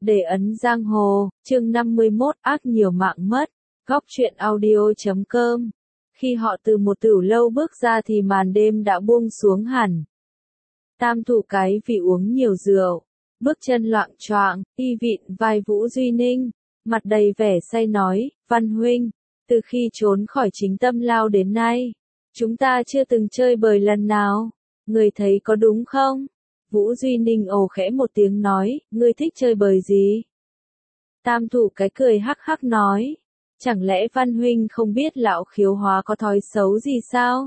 Để ấn giang hồ, chương 51, ác nhiều mạng mất. Góc truyện audio.com. Khi họ từ một tửu lâu bước ra thì màn đêm đã buông xuống hẳn. Tam thủ cái vì uống nhiều rượu, bước chân loạng choạng, y vịn vai Vũ Duy Ninh, mặt đầy vẻ say nói, Văn huynh, từ khi trốn khỏi chính tâm lao đến nay, chúng ta chưa từng chơi bời lần nào, người thấy có đúng không? Vũ Duy Ninh ồ khẽ một tiếng nói, ngươi thích chơi bời gì? Tam thủ cái cười hắc hắc nói, chẳng lẽ Văn huynh không biết lão Khiếu Hóa có thói xấu gì sao?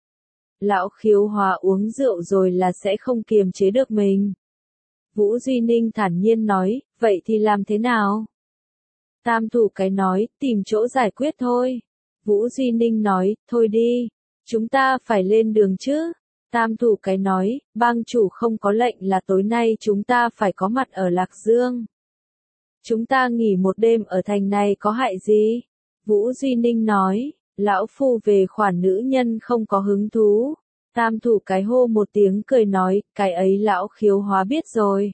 Lão Khiếu Hóa uống rượu rồi là sẽ không kiềm chế được mình. Vũ Duy Ninh thản nhiên nói, vậy thì làm thế nào? Tam thủ cái nói, tìm chỗ giải quyết thôi. Vũ Duy Ninh nói, thôi đi, chúng ta phải lên đường chứ. Tam thủ cái nói, bang chủ không có lệnh là tối nay chúng ta phải có mặt ở Lạc Dương. Chúng ta nghỉ một đêm ở thành này có hại gì? Vũ Duy Ninh nói, lão phu về khoản nữ nhân không có hứng thú. Tam thủ cái hô một tiếng cười nói, cái ấy lão Khiếu Hóa biết rồi.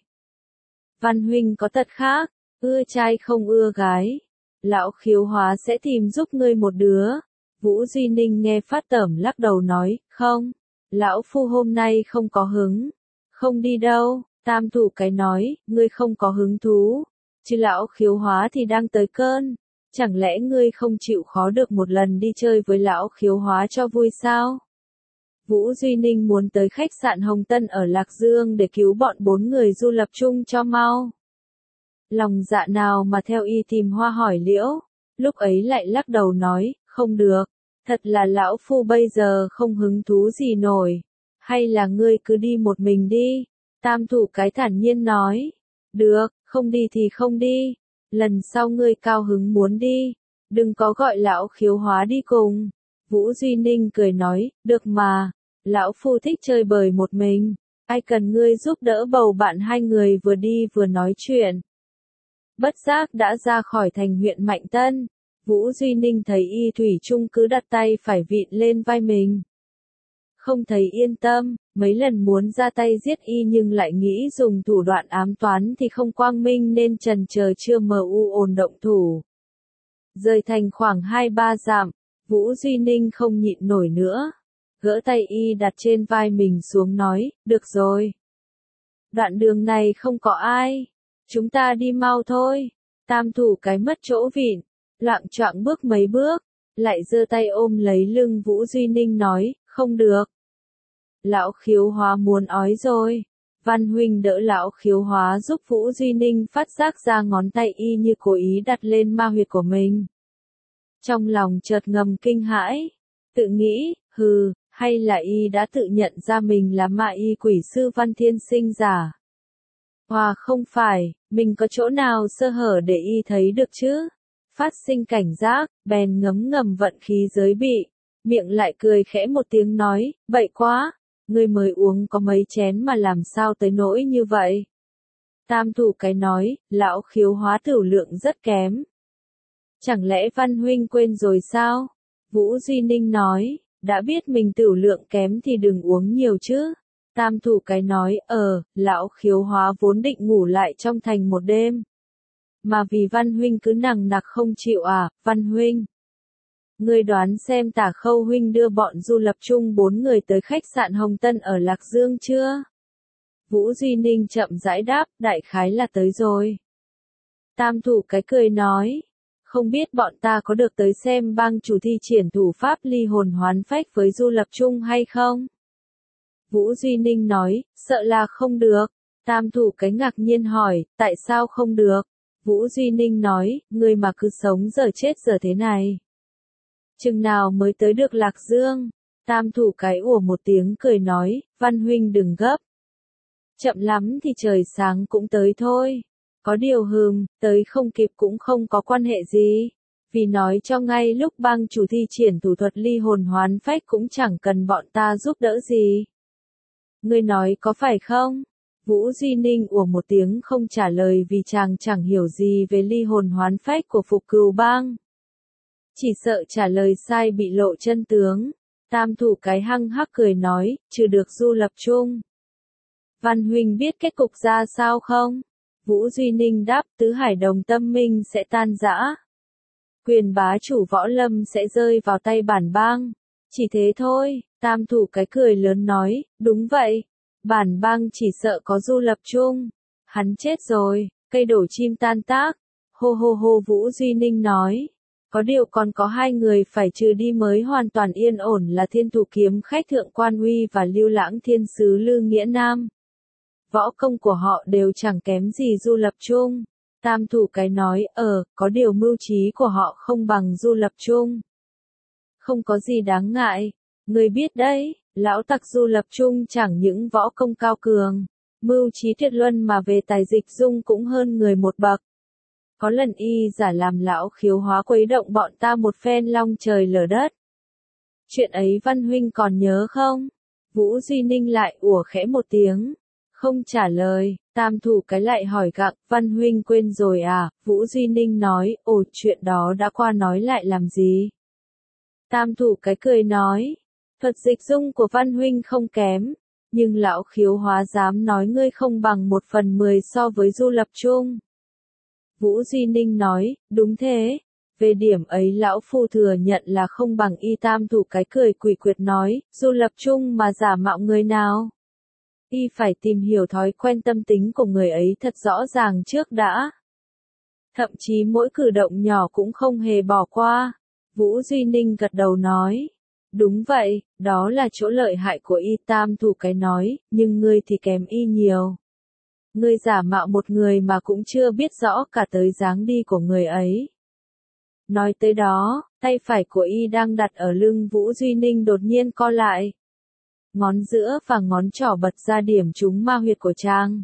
Văn huynh có tật khác, ưa trai không ưa gái. Lão Khiếu Hóa sẽ tìm giúp ngươi một đứa. Vũ Duy Ninh nghe phát tởm lắc đầu nói, không, lão phu hôm nay không có hứng. Không đi đâu, tam thủ cái nói, ngươi không có hứng thú. Chứ lão Khiếu Hóa thì đang tới cơn. Chẳng lẽ ngươi không chịu khó được một lần đi chơi với lão Khiếu Hóa cho vui sao? Vũ Duy Ninh muốn tới khách sạn Hồng Tân ở Lạc Dương để cứu bọn 4 người du lập chung cho mau. Lòng dạ nào mà theo y tìm Hoa hỏi Liễu, lúc ấy lại lắc đầu nói, không được, thật là lão phu bây giờ không hứng thú gì nổi, hay là ngươi cứ đi một mình đi, tam thủ cái thản nhiên nói, được, không đi thì không đi, lần sau ngươi cao hứng muốn đi, đừng có gọi lão Khiếu Hóa đi cùng. Vũ Duy Ninh cười nói, được mà, lão phu thích chơi bời một mình, ai cần ngươi giúp đỡ bầu bạn, hai người vừa đi vừa nói chuyện. Bất giác đã ra khỏi thành huyện Mạnh Tân, Vũ Duy Ninh thấy y thủy chung cứ đặt tay phải vịn lên vai mình. Không thấy yên tâm, mấy lần muốn ra tay giết y nhưng lại nghĩ dùng thủ đoạn ám toán thì không quang minh nên trần chờ chưa ổn động thủ. Rời thành khoảng 2-3 dặm, Vũ Duy Ninh không nhịn nổi nữa. Gỡ tay y đặt trên vai mình xuống nói, được rồi. Đoạn đường này không có ai. Chúng ta đi mau thôi. Tam thủ cái mất chỗ vịn, loạng choạng bước mấy bước, lại giơ tay ôm lấy lưng Vũ Duy Ninh nói, không được. Lão Khiếu Hóa muốn ói rồi. Văn huynh đỡ lão Khiếu Hóa giúp Vũ Duy Ninh phát giác ra ngón tay y như cố ý đặt lên ma huyệt của mình. Trong lòng chợt ngầm kinh hãi, tự nghĩ, hừ, hay là y đã tự nhận ra mình là ma y quỷ sư Văn Thiên Sinh giả. Không phải, mình có chỗ nào sơ hở để y thấy được chứ? Phát sinh cảnh giác, bèn ngấm ngầm vận khí giới bị, miệng lại cười khẽ một tiếng nói, bậy quá, ngươi mới uống có mấy chén mà làm sao tới nỗi như vậy? Tam thủ cái nói, lão Khiếu Hóa tửu lượng rất kém. Chẳng lẽ Văn huynh quên rồi sao? Vũ Duy Ninh nói, đã biết mình tửu lượng kém thì đừng uống nhiều chứ. Tam thủ cái nói, lão Khiếu Hóa vốn định ngủ lại trong thành một đêm. Mà vì Văn huynh cứ nằng nặc không chịu Văn huynh. Ngươi đoán xem Tả Khâu huynh đưa bọn du lập chung 4 người tới khách sạn Hồng Tân ở Lạc Dương chưa? Vũ Duy Ninh chậm rãi đáp, đại khái là tới rồi. Tam thủ cái cười nói, không biết bọn ta có được tới xem bang chủ thi triển thủ pháp ly hồn hoán phách với du lập chung hay không? Vũ Duy Ninh nói, sợ là không được. Tam thủ cái ngạc nhiên hỏi, tại sao không được? Vũ Duy Ninh nói, ngươi mà cứ sống giờ chết giờ thế này. Chừng nào mới tới được Lạc Dương? Tam thủ cái ủa một tiếng cười nói, Văn huynh đừng gấp. Chậm lắm thì trời sáng cũng tới thôi. Có điều tới không kịp cũng không có quan hệ gì. Vì nói cho ngay lúc bang chủ thi triển thủ thuật ly hồn hoán phách cũng chẳng cần bọn ta giúp đỡ gì. Ngươi nói có phải không? Vũ Duy Ninh ủa một tiếng không trả lời vì chàng chẳng hiểu gì về ly hồn hoán phách của Phục Cừu Bang. Chỉ sợ trả lời sai bị lộ chân tướng. Tam thủ cái hăng hắc cười nói, trừ được du lập chung. Văn huynh biết kết cục ra sao không? Vũ Duy Ninh đáp, tứ hải đồng tâm minh sẽ tan rã. Quyền bá chủ võ lâm sẽ rơi vào tay bản bang. Chỉ thế thôi, Tam Thủ cái cười lớn nói, đúng vậy. Bản bang chỉ sợ có Du Lập Trung. Hắn chết rồi, cây đổ chim tan tác. Hô hô hô Vũ Duy Ninh nói. Có điều còn có hai người phải trừ đi mới hoàn toàn yên ổn là Thiên Thủ Kiếm Khách Thượng Quan Uy và Lưu Lãng Thiên Sứ Lư Nghĩa Nam. Võ công của họ đều chẳng kém gì Du Lập Trung. Tam Thủ cái nói, có điều mưu trí của họ không bằng Du Lập Trung. Không có gì đáng ngại, người biết đấy, lão tặc Du Lập Trung chẳng những võ công cao cường, mưu trí tuyệt luân mà về tài dịch dung cũng hơn người một bậc. Có lần y giả làm lão khiếu hóa quấy động bọn ta một phen long trời lở đất. Chuyện ấy Văn huynh còn nhớ không? Vũ Duy Ninh lại ủa khẽ một tiếng, không trả lời. Tam Thủ cái lại hỏi gặng, Văn huynh quên rồi à? Vũ Duy Ninh nói, chuyện đó đã qua nói lại làm gì? Tam Thủ cái cười nói, thuật dịch dung của Văn huynh không kém, nhưng lão khiếu hóa dám nói ngươi không bằng 1/10 so với Du Lập Trung. Vũ Duy Ninh nói, đúng thế, về điểm ấy lão phu thừa nhận là không bằng y. Tam Thủ cái cười quỷ quyệt nói, Du Lập Trung mà giả mạo người nào? Y phải tìm hiểu thói quen tâm tính của người ấy thật rõ ràng trước đã. Thậm chí mỗi cử động nhỏ cũng không hề bỏ qua. Vũ Duy Ninh gật đầu nói. Đúng vậy, đó là chỗ lợi hại của y. Tam Thủ cái nói, nhưng ngươi thì kém y nhiều. Ngươi giả mạo một người mà cũng chưa biết rõ cả tới dáng đi của người ấy. Nói tới đó, tay phải của y đang đặt ở lưng Vũ Duy Ninh đột nhiên co lại. Ngón giữa và ngón trỏ bật ra điểm trúng ma huyệt của chàng.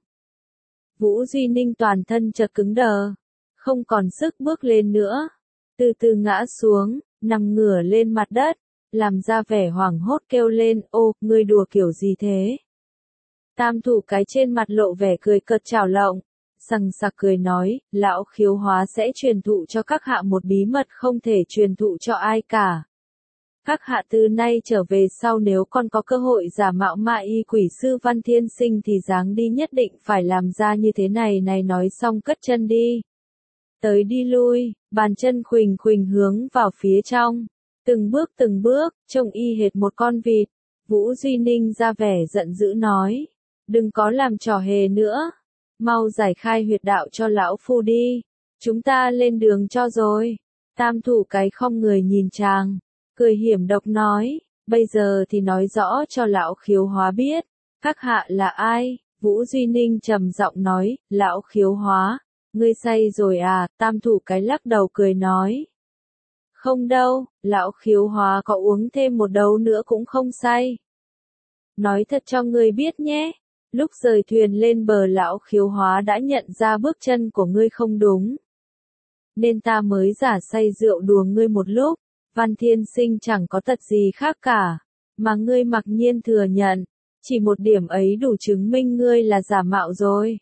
Vũ Duy Ninh toàn thân chợt cứng đờ, không còn sức bước lên nữa, từ từ ngã xuống, nằm ngửa lên mặt đất, làm ra vẻ hoảng hốt kêu lên, ngươi đùa kiểu gì thế? Tam Thủ cái trên mặt lộ vẻ cười cợt trào lộng, sằng sặc cười nói, lão khiếu hóa sẽ truyền thụ cho các hạ một bí mật không thể truyền thụ cho ai cả. Các hạ từ nay trở về sau nếu còn có cơ hội giả mạo ma y quỷ sư Văn Thiên Sinh thì dáng đi nhất định phải làm ra như thế này này. Nói xong cất chân đi. Tới đi lui, bàn chân khuỳnh khuỳnh hướng vào phía trong. Từng bước, trông y hệt một con vịt. Vũ Duy Ninh ra vẻ giận dữ nói. Đừng có làm trò hề nữa. Mau giải khai huyệt đạo cho lão phu đi. Chúng ta lên đường cho rồi. Tam Thủ cái không người nhìn chàng. Cười hiểm độc nói, bây giờ thì nói rõ cho lão khiếu hóa biết, các hạ là ai? Vũ Duy Ninh trầm giọng nói, lão khiếu hóa, ngươi say rồi à? Tam Thủ cái lắc đầu cười nói, không đâu, lão khiếu hóa có uống thêm một đấu nữa cũng không say. Nói thật cho ngươi biết nhé, lúc rời thuyền lên bờ lão khiếu hóa đã nhận ra bước chân của ngươi không đúng, nên ta mới giả say rượu đùa ngươi một lúc. Văn Thiên Sinh chẳng có tật gì khác cả, mà ngươi mặc nhiên thừa nhận, chỉ một điểm ấy đủ chứng minh ngươi là giả mạo rồi.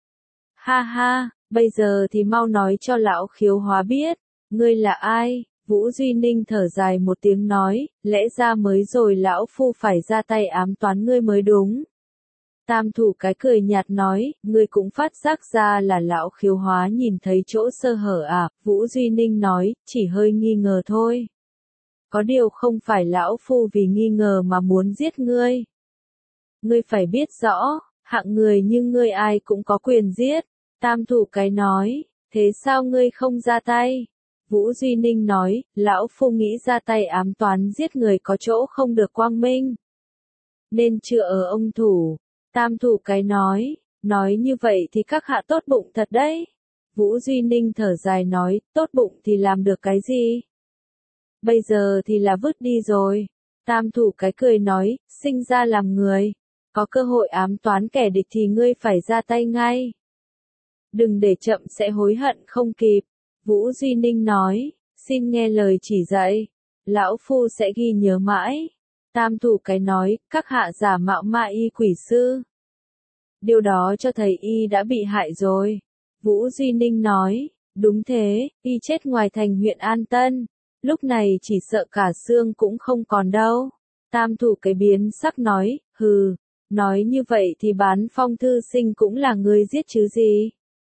Ha ha, bây giờ thì mau nói cho lão khiếu hóa biết, ngươi là ai? Vũ Duy Ninh thở dài một tiếng nói, lẽ ra mới rồi lão phu phải ra tay ám toán ngươi mới đúng. Tam Thủ cái cười nhạt nói, ngươi cũng phát giác ra là lão khiếu hóa nhìn thấy chỗ sơ hở à? Vũ Duy Ninh nói, chỉ hơi nghi ngờ thôi. Có điều không phải lão phu vì nghi ngờ mà muốn giết ngươi. Ngươi phải biết rõ, hạng người như ngươi ai cũng có quyền giết. Tam Thủ cái nói, thế sao ngươi không ra tay? Vũ Duy Ninh nói, lão phu nghĩ ra tay ám toán giết người có chỗ không được quang minh. Nên chưa ở ông thủ. Tam Thủ cái nói như vậy thì các hạ tốt bụng thật đấy. Vũ Duy Ninh thở dài nói, tốt bụng thì làm được cái gì? Bây giờ thì là vứt đi rồi. Tam Thủ cái cười nói, sinh ra làm người. Có cơ hội ám toán kẻ địch thì ngươi phải ra tay ngay. Đừng để chậm sẽ hối hận không kịp. Vũ Duy Ninh nói, xin nghe lời chỉ dạy. Lão phu sẽ ghi nhớ mãi. Tam Thủ cái nói, các hạ giả mạo ma y quỷ sư. Điều đó cho thấy y đã bị hại rồi. Vũ Duy Ninh nói, đúng thế, y chết ngoài thành huyện An Tân. Lúc này chỉ sợ cả xương cũng không còn đâu. Tam Thủ cái biến sắc nói, hừ, nói như vậy thì Bán Phong thư sinh cũng là người giết chứ gì.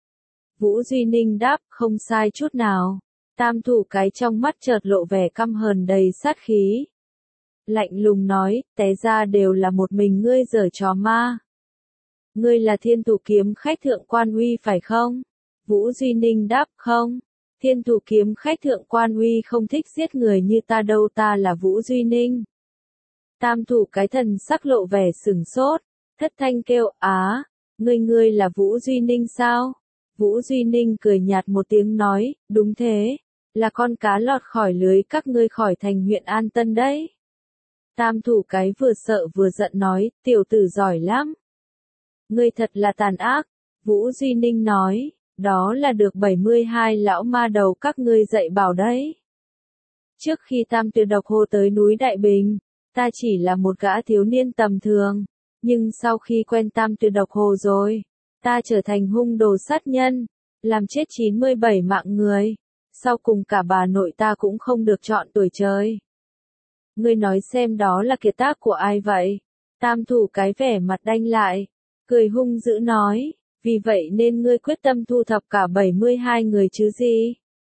Vũ Duy Ninh đáp, không sai chút nào. Tam thủ cái trong mắt chợt lộ vẻ căm hờn đầy sát khí. Lạnh lùng nói, té ra đều là một mình ngươi giở trò ma. Ngươi là Thiên Thủ kiếm khách thượng quan uy phải không? Vũ Duy Ninh đáp, không. Thiên Thủ kiếm khách thượng quan uy không thích giết người như ta đâu, ta là Vũ Duy Ninh. Tam thủ cái thần sắc lộ vẻ sửng sốt, thất thanh kêu, á, ngươi là Vũ Duy Ninh sao? Vũ Duy Ninh cười nhạt một tiếng nói, đúng thế, là con cá lọt khỏi lưới các ngươi khỏi thành huyện An Tân đấy. Tam thủ cái vừa sợ vừa giận nói, tiểu tử giỏi lắm. Ngươi thật là tàn ác, Vũ Duy Ninh nói, đó là được 72 lão ma đầu các ngươi dạy bảo đấy. Trước khi Tam Tuyệt Độc Hồ tới núi Đại Bình, ta chỉ là một gã thiếu niên tầm thường, nhưng sau khi quen Tam Tuyệt Độc Hồ rồi, ta trở thành hung đồ sát nhân, làm chết 97 mạng người, sau cùng cả bà nội ta cũng không được chọn tuổi trời. Ngươi nói xem đó là kiệt tác của ai vậy? Tam thủ cái vẻ mặt đanh lại, cười hung dữ nói, vì vậy nên ngươi quyết tâm thu thập cả 72 người chứ gì?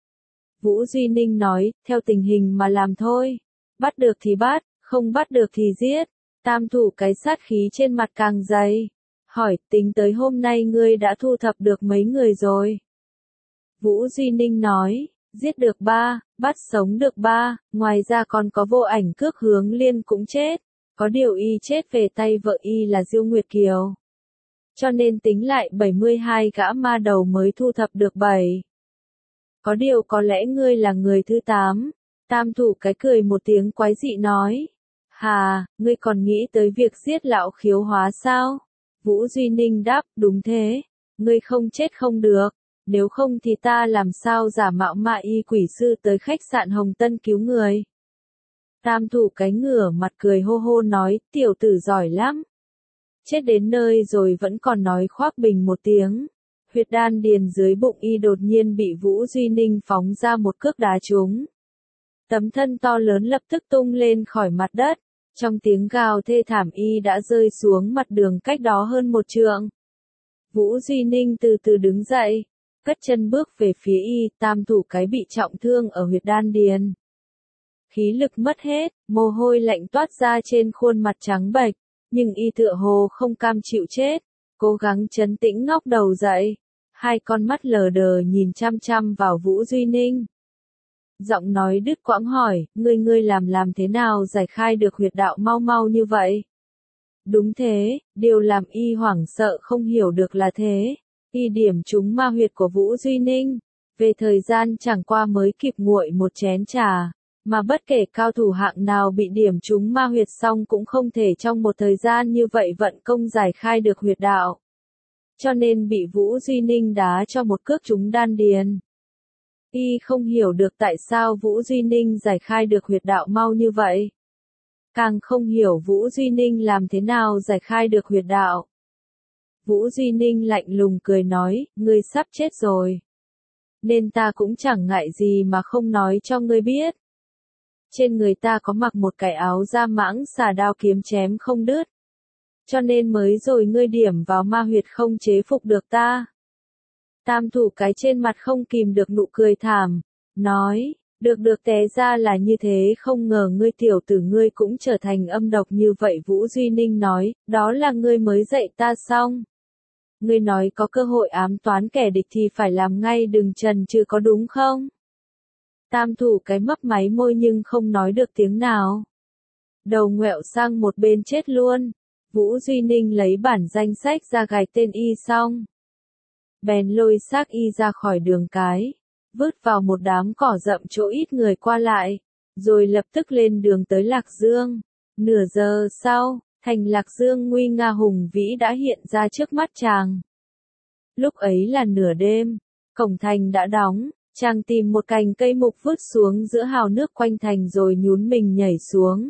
Vũ Duy Ninh nói, theo tình hình mà làm thôi, bắt được thì bắt, không bắt được thì giết. Tam thủ cái sát khí trên mặt càng dày, hỏi, tính tới hôm nay ngươi đã thu thập được mấy người rồi? Vũ Duy Ninh nói, giết được 3, bắt sống được 3, ngoài ra còn có Vô Ảnh Cước Hướng Liên cũng chết, có điều y chết về tay vợ y là Diêu Nguyệt Kiều. Cho nên tính lại 72 gã ma đầu mới thu thập được 7. Có điều có lẽ ngươi là người thứ 8. Tam thủ cái cười một tiếng quái dị nói. Hà, ngươi còn nghĩ tới việc giết lão Khiếu Hóa sao? Vũ Duy Ninh đáp, đúng thế. Ngươi không chết không được. Nếu không thì ta làm sao giả mạo ma y quỷ sư tới khách sạn Hồng Tân cứu người. Tam thủ cái ngửa mặt cười hô hô nói, tiểu tử giỏi lắm. Chết đến nơi rồi vẫn còn nói khoác bình một tiếng. Huyệt đan điền dưới bụng y đột nhiên bị Vũ Duy Ninh phóng ra một cước đá trúng. Tấm thân to lớn lập tức tung lên khỏi mặt đất. Trong tiếng gào thê thảm y đã rơi xuống mặt đường cách đó hơn 1 trượng. Vũ Duy Ninh từ từ đứng dậy, cất chân bước về phía y, tam thủ cái bị trọng thương ở huyệt đan điền. Khí lực mất hết, mồ hôi lạnh toát ra trên khuôn mặt trắng bệch, nhưng y tựa hồ không cam chịu chết, cố gắng trấn tĩnh ngóc đầu dậy, hai con mắt lờ đờ nhìn chăm chăm vào Vũ Duy Ninh. Giọng nói đứt quãng hỏi, ngươi làm thế nào giải khai được huyệt đạo mau mau như vậy? Đúng thế, điều làm y hoảng sợ không hiểu được là thế. Y điểm trúng ma huyệt của Vũ Duy Ninh, về thời gian chẳng qua mới kịp nguội một chén trà, mà bất kể cao thủ hạng nào bị điểm trúng ma huyệt xong cũng không thể trong một thời gian như vậy vận công giải khai được huyệt đạo. Cho nên bị Vũ Duy Ninh đá cho một cước trúng đan điền. Y không hiểu được tại sao Vũ Duy Ninh giải khai được huyệt đạo mau như vậy. Càng không hiểu Vũ Duy Ninh làm thế nào giải khai được huyệt đạo. Vũ Duy Ninh lạnh lùng cười nói, ngươi sắp chết rồi. Nên ta cũng chẳng ngại gì mà không nói cho ngươi biết. Trên người ta có mặc một cái áo da mãng xà đao kiếm chém không đứt. Cho nên mới rồi ngươi điểm vào ma huyệt không chế phục được ta. Tam thủ cái trên mặt không kìm được nụ cười thảm, nói, được té ra là như thế, không ngờ ngươi tiểu tử ngươi cũng trở thành âm độc như vậy. Vũ Duy Ninh nói, đó là ngươi mới dạy ta xong. Ngươi nói có cơ hội ám toán kẻ địch thì phải làm ngay đừng chần chừ có đúng không? Tam thủ cái mấp máy môi nhưng không nói được tiếng nào. Đầu ngoẹo sang một bên chết luôn. Vũ Duy Ninh lấy bản danh sách ra gạch tên y xong. Bèn lôi xác y ra khỏi đường cái, vứt vào một đám cỏ rậm chỗ ít người qua lại, rồi lập tức lên đường tới Lạc Dương. Nửa giờ sau, thành Lạc Dương nguy nga hùng vĩ đã hiện ra trước mắt chàng. Lúc ấy là nửa đêm, cổng thành đã đóng, chàng tìm một cành cây mục vứt xuống giữa hào nước quanh thành rồi nhún mình nhảy xuống.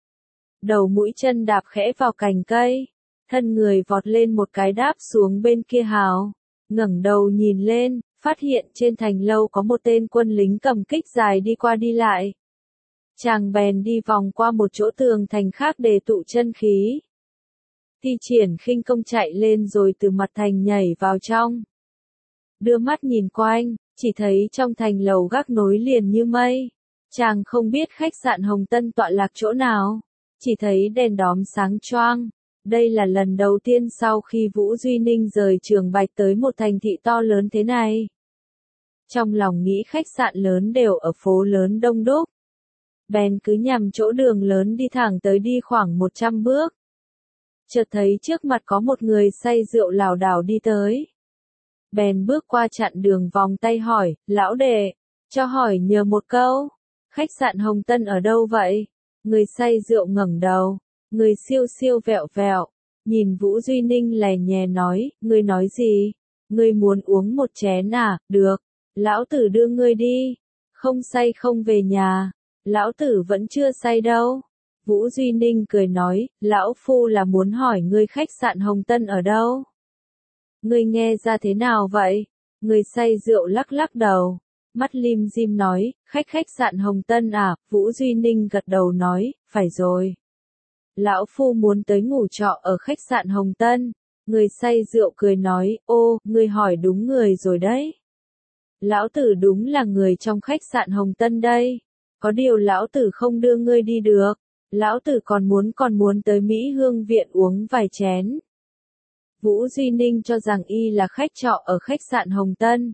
Đầu mũi chân đạp khẽ vào cành cây, thân người vọt lên một cái đáp xuống bên kia hào, ngẩng đầu nhìn lên, phát hiện trên thành lâu có một tên quân lính cầm kích dài đi qua đi lại. Chàng bèn đi vòng qua một chỗ tường thành khác để tụ chân khí. Thi triển khinh công chạy lên rồi từ mặt thành nhảy vào trong. đưa mắt nhìn quanh, chỉ thấy trong thành lầu gác nối liền như mây. Chàng không biết khách sạn Hồng Tân tọa lạc chỗ nào, chỉ thấy đèn đóm sáng choang. Đây là lần đầu tiên sau khi Vũ Duy Ninh rời Trường Bạch tới một thành thị to lớn thế này. Trong lòng nghĩ khách sạn lớn đều ở phố lớn đông đúc. Bèn cứ nhằm chỗ đường lớn đi thẳng tới đi khoảng 100 bước. Chợt thấy trước mặt có một người say rượu lảo đảo đi tới. Bèn bước qua chặn đường vòng tay hỏi, lão đệ, cho hỏi nhờ một câu, khách sạn Hồng Tân ở đâu vậy? Người say rượu ngẩng đầu, người siêu siêu vẹo vẹo, nhìn Vũ Duy Ninh lè nhè nói, ngươi nói gì? Ngươi muốn uống một chén à? Được, lão tử đưa ngươi đi, không say không về nhà, lão tử vẫn chưa say đâu. Vũ Duy Ninh cười nói, lão phu là muốn hỏi ngươi khách sạn Hồng Tân ở đâu? Ngươi nghe ra thế nào vậy? Người say rượu lắc lắc đầu, mắt lim dim nói, khách sạn Hồng Tân à? Vũ Duy Ninh gật đầu nói, phải rồi. Lão phu muốn tới ngủ trọ ở khách sạn Hồng Tân. Người say rượu cười nói, ô, ngươi hỏi đúng người rồi đấy. Lão tử đúng là người trong khách sạn Hồng Tân đây. Có điều lão tử không đưa ngươi đi được. Lão tử còn muốn tới Mỹ Hương Viện uống vài chén. Vũ Duy Ninh cho rằng y là khách trọ ở khách sạn Hồng Tân.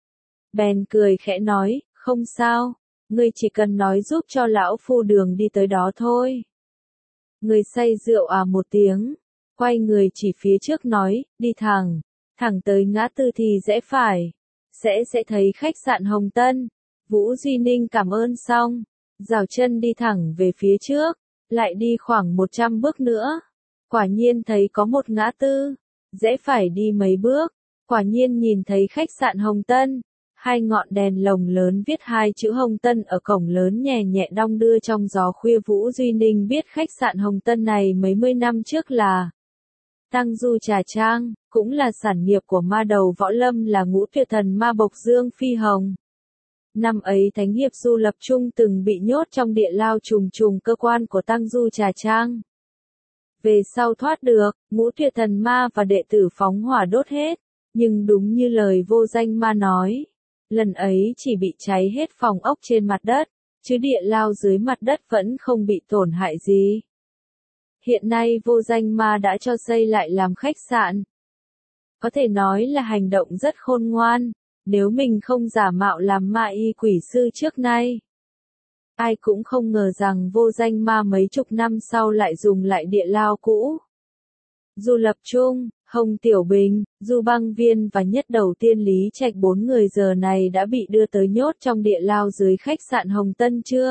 Bèn cười khẽ nói, không sao, ngươi chỉ cần nói giúp cho lão phu đường đi tới đó thôi. Người say rượu à một tiếng, quay người chỉ phía trước nói, đi thẳng tới ngã tư thì rẽ phải, sẽ thấy khách sạn Hồng Tân. Vũ Duy Ninh cảm ơn xong, dào chân đi thẳng về phía trước, lại đi khoảng 100 bước nữa. Quả nhiên thấy có một ngã tư, rẽ phải đi mấy bước, quả nhiên nhìn thấy khách sạn Hồng Tân. Hai ngọn đèn lồng lớn viết hai chữ Hồng Tân ở cổng lớn nhẹ nhẹ đong đưa trong gió khuya. Vũ Duy Ninh biết khách sạn Hồng Tân này mấy mươi năm trước là Tăng Du Trà Trang, cũng là sản nghiệp của ma đầu võ lâm là Ngũ Tuyệt Thần ma Bộc Dương Phi Hồng. Năm ấy Thánh Hiệp Du Lập Trung từng bị nhốt trong địa lao trùng trùng cơ quan của Tăng Du Trà Trang. Về sau thoát được, Ngũ Tuyệt Thần ma và đệ tử phóng hỏa đốt hết, nhưng đúng như lời vô danh ma nói. Lần ấy chỉ bị cháy hết phòng ốc trên mặt đất, chứ địa lao dưới mặt đất vẫn không bị tổn hại gì. Hiện nay vô danh ma đã cho xây lại làm khách sạn. Có thể nói là hành động rất khôn ngoan, nếu mình không giả mạo làm ma y quỷ sư trước nay. Ai cũng không ngờ rằng vô danh ma mấy chục năm sau lại dùng lại địa lao cũ. Du Lập Trung, Hồng Tiểu Bình, Du Băng Viên và Nhất Đầu Tiên Lý Trạch bốn người giờ này đã bị đưa tới nhốt trong địa lao dưới khách sạn Hồng Tân chưa?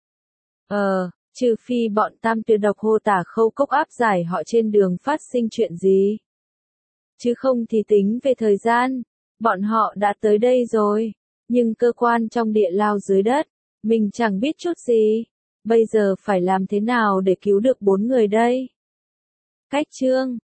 Trừ phi bọn Tam Tuyệt Độc Hô Tả Khâu Cốc áp giải họ trên đường phát sinh chuyện gì. Chứ không thì tính về thời gian, bọn họ đã tới đây rồi, nhưng cơ quan trong địa lao dưới đất, mình chẳng biết chút gì. Bây giờ phải làm thế nào để cứu được bốn người đây? Cách chương